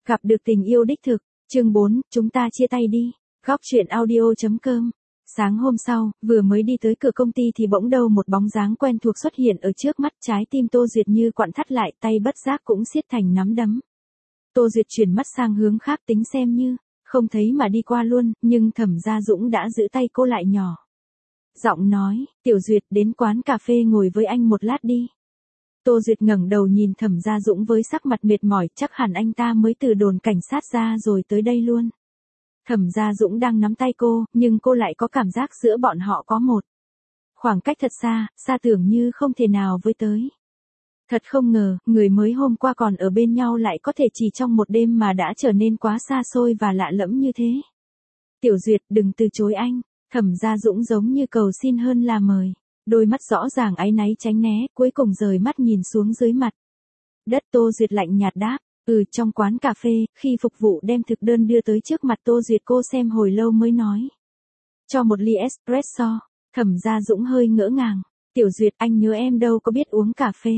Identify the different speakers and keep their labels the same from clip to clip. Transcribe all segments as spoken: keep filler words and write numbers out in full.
Speaker 1: Gặp được tình yêu đích thực, chương bốn, chúng ta chia tay đi. Góc truyện audio.com. Sáng hôm sau, vừa mới đi tới cửa công ty thì bỗng đâu một bóng dáng quen thuộc xuất hiện ở trước mắt, trái tim Tô Duyệt như quặn thắt lại, tay bất giác cũng siết thành nắm đấm. Tô Duyệt chuyển mắt sang hướng khác tính xem như, không thấy mà đi qua luôn, nhưng Thẩm Gia Dũng đã giữ tay cô lại nhỏ. Giọng nói, Tiểu Duyệt đến quán cà phê ngồi với anh một lát đi. Tô Duyệt ngẩng đầu nhìn Thẩm Gia Dũng với sắc mặt mệt mỏi, chắc hẳn anh ta mới từ đồn cảnh sát ra rồi tới đây luôn. Thẩm Gia Dũng đang nắm tay cô, nhưng cô lại có cảm giác giữa bọn họ có một khoảng cách thật xa, xa tưởng như không thể nào với tới. Thật không ngờ, người mới hôm qua còn ở bên nhau lại có thể chỉ trong một đêm mà đã trở nên quá xa xôi và lạ lẫm như thế. Tiểu Duyệt, đừng từ chối anh. Thẩm Gia Dũng giống như cầu xin hơn là mời. Đôi mắt rõ ràng áy náy tránh né, cuối cùng rời mắt nhìn xuống dưới mặt đất. Tô Duyệt lạnh nhạt đáp, ừ. Trong quán cà phê, khi phục vụ đem thực đơn đưa tới trước mặt Tô Duyệt, cô xem hồi lâu mới nói, cho một ly espresso. Thẩm Gia Dũng hơi ngỡ ngàng, Tiểu Duyệt, anh nhớ em đâu có biết uống cà phê.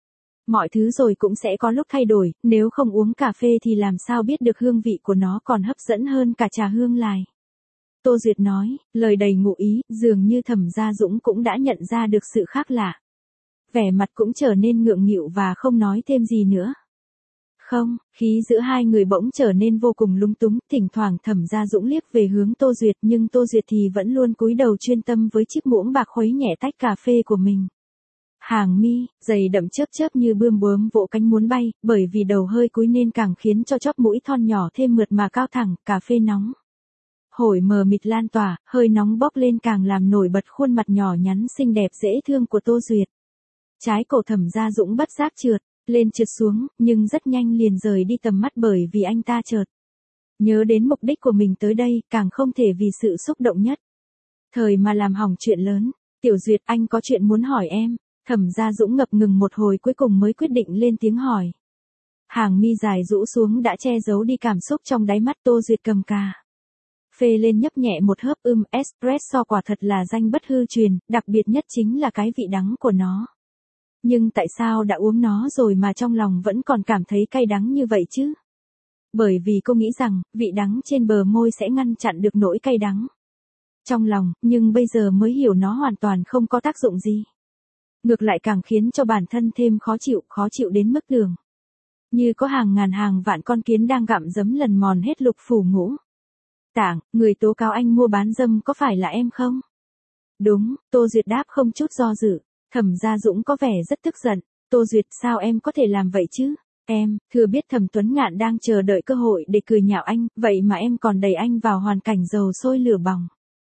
Speaker 1: Mọi thứ rồi cũng sẽ có lúc thay đổi, nếu không uống cà phê thì làm sao biết được hương vị của nó còn hấp dẫn hơn cả trà hương lài. Tô Duyệt nói, lời đầy ngụ ý, dường như Thẩm Gia Dũng cũng đã nhận ra được sự khác lạ. Vẻ mặt cũng trở nên ngượng nghịu và không nói thêm gì nữa. Không, khí giữa hai người bỗng trở nên vô cùng lúng túng, thỉnh thoảng Thẩm Gia Dũng liếc về hướng Tô Duyệt, nhưng Tô Duyệt thì vẫn luôn cúi đầu chuyên tâm với chiếc muỗng bạc khuấy nhẹ tách cà phê của mình. Hàng mi, dày đậm chớp chớp như bươm bướm vỗ cánh muốn bay, bởi vì đầu hơi cúi nên càng khiến cho chóp mũi thon nhỏ thêm mượt mà cao thẳng. Cà phê nóng hổi mờ mịt lan tỏa, hơi nóng bốc lên càng làm nổi bật khuôn mặt nhỏ nhắn xinh đẹp dễ thương của Tô Duyệt. Trái cổ Thẩm Gia Dũng bất giác trượt lên trượt xuống, nhưng rất nhanh liền rời đi tầm mắt bởi vì anh ta chợt nhớ đến mục đích của mình tới đây, càng không thể vì sự xúc động nhất thời mà làm hỏng chuyện lớn. Tiểu Duyệt, anh có chuyện muốn hỏi em. Thẩm Gia Dũng ngập ngừng một hồi cuối cùng mới quyết định lên tiếng hỏi. Hàng mi dài rũ xuống đã che giấu đi cảm xúc trong đáy mắt. Tô Duyệt cầm cà phê lên nhấp nhẹ một hớp, ưm, espresso quả thật là danh bất hư truyền, đặc biệt nhất chính là cái vị đắng của nó. Nhưng tại sao đã uống nó rồi mà trong lòng vẫn còn cảm thấy cay đắng như vậy chứ? Bởi vì cô nghĩ rằng, vị đắng trên bờ môi sẽ ngăn chặn được nỗi cay đắng trong lòng, nhưng bây giờ mới hiểu nó hoàn toàn không có tác dụng gì. Ngược lại càng khiến cho bản thân thêm khó chịu, khó chịu đến mức đường như có hàng ngàn hàng vạn con kiến đang gặm giấm lần mòn hết lục phủ ngũ tạng. Người tố cáo anh mua bán dâm có phải là em không? Đúng, Tô Duyệt đáp không chút do dự. Thẩm Gia Dũng có vẻ rất tức giận. Tô Duyệt, sao em có thể làm vậy chứ? Em, thừa biết Thẩm Tuấn Ngạn đang chờ đợi cơ hội để cười nhạo anh, vậy mà em còn đẩy anh vào hoàn cảnh dầu sôi lửa bỏng.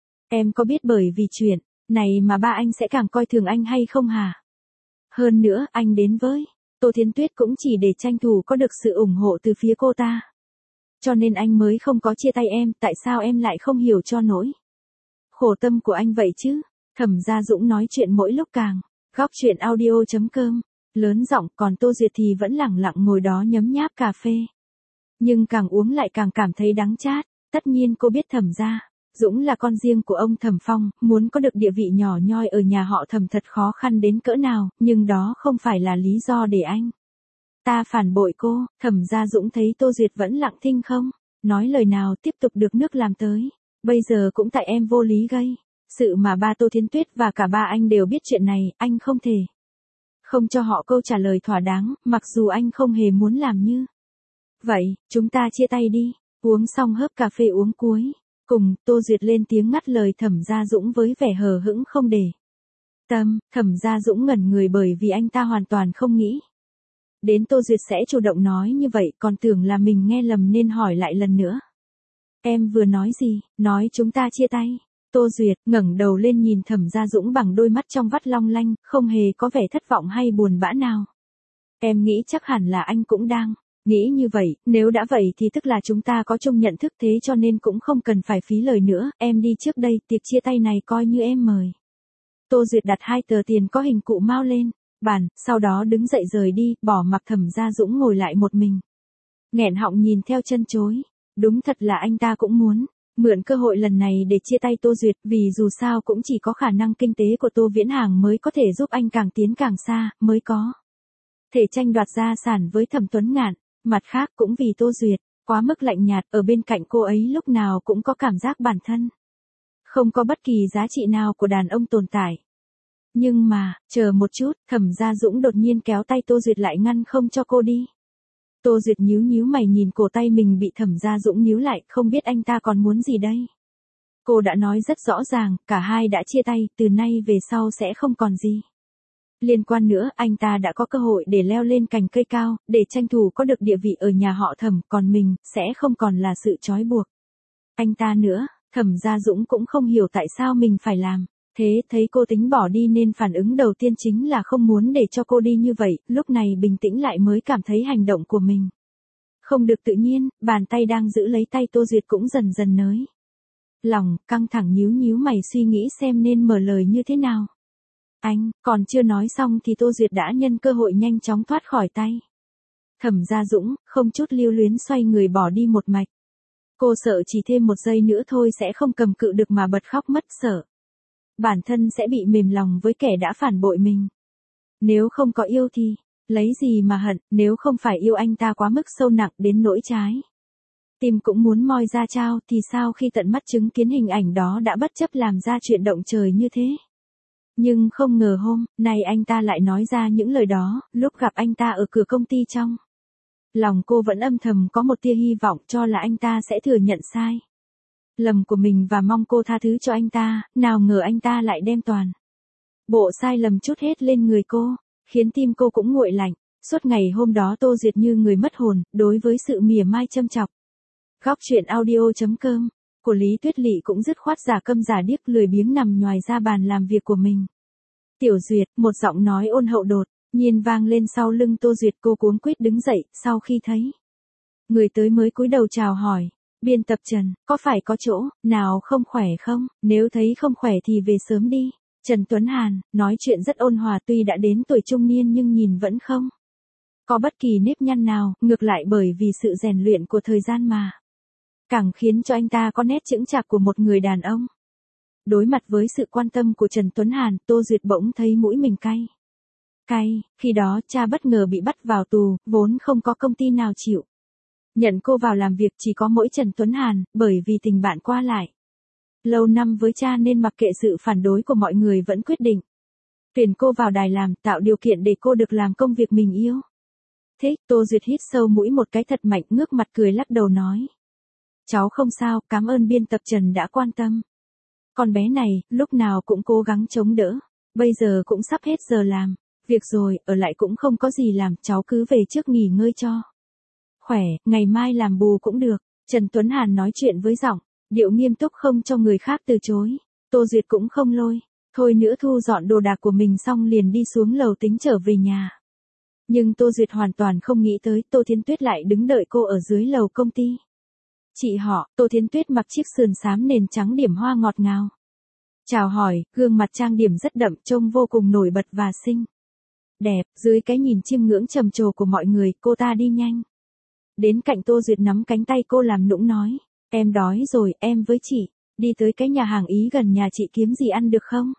Speaker 1: Em có biết bởi vì chuyện này mà ba anh sẽ càng coi thường anh hay không hả? Hơn nữa, anh đến với Tô Thiến Tuyết cũng chỉ để tranh thủ có được sự ủng hộ từ phía cô ta. Cho nên anh mới không có chia tay em, tại sao em lại không hiểu cho nỗi khổ tâm của anh vậy chứ? Thẩm Gia Dũng nói chuyện mỗi lúc càng góc truyện audio.com lớn giọng, còn Tô Duyệt thì vẫn lẳng lặng ngồi đó nhấm nháp cà phê. Nhưng càng uống lại càng cảm thấy đắng chát. Tất nhiên cô biết Thẩm Gia Dũng là con riêng của ông Thẩm Phong, muốn có được địa vị nhỏ nhoi ở nhà họ Thẩm thật khó khăn đến cỡ nào, nhưng đó không phải là lý do để anh ta phản bội cô. Thẩm Gia Dũng thấy Tô Duyệt vẫn lặng thinh không nói lời nào, tiếp tục được nước làm tới. Bây giờ cũng tại em vô lý gây sự mà ba Tô Thiến Tuyết và cả ba anh đều biết chuyện này, anh không thể không cho họ câu trả lời thỏa đáng, mặc dù anh không hề muốn làm như vậy. Chúng ta chia tay đi. Uống xong hớp cà phê uống cuối cùng, Tô Duyệt lên tiếng ngắt lời Thẩm Gia Dũng với vẻ hờ hững không để tâm. Thẩm Gia Dũng ngẩn người bởi vì anh ta hoàn toàn không nghĩ đến Tô Duyệt sẽ chủ động nói như vậy, còn tưởng là mình nghe lầm nên hỏi lại lần nữa. Em vừa nói gì? Nói chúng ta chia tay. Tô Duyệt ngẩng đầu lên nhìn Thẩm Gia Dũng bằng đôi mắt trong vắt long lanh, không hề có vẻ thất vọng hay buồn bã nào. Em nghĩ chắc hẳn là anh cũng đang nghĩ như vậy, nếu đã vậy thì tức là chúng ta có chung nhận thức, thế cho nên cũng không cần phải phí lời nữa. Em đi trước đây, tiệc chia tay này coi như em mời. Tô Duyệt đặt hai tờ tiền có hình cụ Mao lên bàn, sau đó đứng dậy rời đi, bỏ mặc Thẩm Gia Dũng ngồi lại một mình nghẹn họng nhìn theo chân chối. Đúng thật là anh ta cũng muốn mượn cơ hội lần này để chia tay Tô Duyệt, vì dù sao cũng chỉ có khả năng kinh tế của Tô Viễn Hàng mới có thể giúp anh càng tiến càng xa, mới có thể tranh đoạt gia sản với Thẩm Tuấn Ngạn. Mặt khác cũng vì Tô Duyệt Quá mức lạnh nhạt, ở bên cạnh cô ấy lúc nào cũng có cảm giác bản thân không có bất kỳ giá trị nào của đàn ông tồn tại. Nhưng mà, chờ một chút, Thẩm Gia Dũng đột nhiên kéo tay Tô Duyệt lại ngăn không cho cô đi. Tô Duyệt nhíu nhíu mày nhìn cổ tay mình bị Thẩm Gia Dũng níu lại, không biết anh ta còn muốn gì đây. Cô đã nói rất rõ ràng, cả hai đã chia tay, từ nay về sau sẽ không còn gì liên quan nữa, anh ta đã có cơ hội để leo lên cành cây cao, để tranh thủ có được địa vị ở nhà họ Thẩm, còn mình, sẽ không còn là sự trói buộc anh ta nữa. Thẩm Gia Dũng cũng không hiểu tại sao mình phải làm thế, thấy cô tính bỏ đi nên phản ứng đầu tiên chính là không muốn để cho cô đi như vậy, lúc này bình tĩnh lại mới cảm thấy hành động của mình không được tự nhiên, bàn tay đang giữ lấy tay Tô Duyệt cũng dần dần nới lòng, căng thẳng nhíu nhíu mày suy nghĩ xem nên mở lời như thế nào. Anh, còn chưa nói xong thì Tô Duyệt đã nhân cơ hội nhanh chóng thoát khỏi tay Thẩm Gia Dũng, không chút lưu luyến xoay người bỏ đi một mạch. Cô sợ chỉ thêm một giây nữa thôi sẽ không cầm cự được mà bật khóc mất sợ. Bản thân sẽ bị mềm lòng với kẻ đã phản bội mình. Nếu không có yêu thì, lấy gì mà hận, nếu không phải yêu anh ta quá mức sâu nặng đến nỗi trái tim cũng muốn moi ra trao thì sao khi tận mắt chứng kiến hình ảnh đó đã bất chấp làm ra chuyện động trời như thế. Nhưng không ngờ hôm nay anh ta lại nói ra những lời đó, lúc gặp anh ta ở cửa công ty trong lòng cô vẫn âm thầm có một tia hy vọng cho là anh ta sẽ thừa nhận sai lầm của mình và mong cô tha thứ cho anh ta, nào ngờ anh ta lại đem toàn bộ sai lầm trút hết lên người cô, khiến tim cô cũng nguội lạnh. Suốt ngày hôm đó Tô Duyệt như người mất hồn, đối với sự mỉa mai châm chọc. Góc truyện audio.com của Lý Tuyết Lị cũng dứt khoát giả câm giả điếc lười biếng nằm ngoài ra bàn làm việc của mình. Tiểu Duyệt, một giọng nói ôn hậu đột nhiên vang lên sau lưng Tô Duyệt, cô cuống quýt đứng dậy, sau khi thấy người tới mới cúi đầu chào hỏi. Biên tập Trần, có phải có chỗ nào không khỏe không? Nếu thấy không khỏe thì về sớm đi. Trần Tuấn Hàn, nói chuyện rất ôn hòa, tuy đã đến tuổi trung niên nhưng nhìn vẫn không có bất kỳ nếp nhăn nào, ngược lại bởi vì sự rèn luyện của thời gian mà càng khiến cho anh ta có nét chững chạc của một người đàn ông. Đối mặt với sự quan tâm của Trần Tuấn Hàn, Tô Duyệt bỗng thấy mũi mình cay. Cay, khi đó cha bất ngờ bị bắt vào tù, vốn không có công ty nào chịu nhận cô vào làm việc, chỉ có mỗi Trần Tuấn Hàn, bởi vì tình bạn qua lại lâu năm với cha nên mặc kệ sự phản đối của mọi người vẫn quyết định tuyển cô vào đài làm, tạo điều kiện để cô được làm công việc mình yêu. Thích, Tô Duyệt hít sâu mũi một cái thật mạnh, ngước mặt cười lắc đầu nói. Cháu không sao, cảm ơn biên tập Trần đã quan tâm. Con bé này, lúc nào cũng cố gắng chống đỡ, bây giờ cũng sắp hết giờ làm việc rồi, ở lại cũng không có gì làm, cháu cứ về trước nghỉ ngơi cho khỏe, ngày mai làm bù cũng được. Trần Tuấn Hàn nói chuyện với giọng điệu nghiêm túc không cho người khác từ chối. Tô Duyệt cũng không lôi thôi nữa, thu dọn đồ đạc của mình xong liền đi xuống lầu tính trở về nhà. Nhưng Tô Duyệt hoàn toàn không nghĩ tới Tô Thiến Tuyết lại đứng đợi cô ở dưới lầu công ty. Chị họ, Tô Thiến Tuyết mặc chiếc sườn xám nền trắng điểm hoa ngọt ngào. Chào hỏi, gương mặt trang điểm rất đậm, trông vô cùng nổi bật và xinh đẹp, dưới cái nhìn chiêm ngưỡng trầm trồ của mọi người, cô ta đi nhanh đến cạnh Tô Duyệt nắm cánh tay cô làm nũng nói. Em đói rồi, em với chị đi tới cái nhà hàng Ý gần nhà chị kiếm gì ăn được không?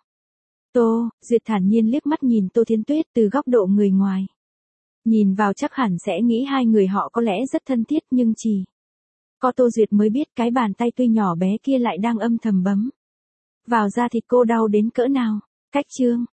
Speaker 1: Tô Duyệt thản nhiên liếc mắt nhìn Tô Thiến Tuyết, từ góc độ người ngoài nhìn vào chắc hẳn sẽ nghĩ hai người họ có lẽ rất thân thiết, nhưng chỉ có Tô Duyệt mới biết cái bàn tay tuy nhỏ bé kia lại đang âm thầm bấm vào da thịt cô đau đến cỡ nào. Cách chương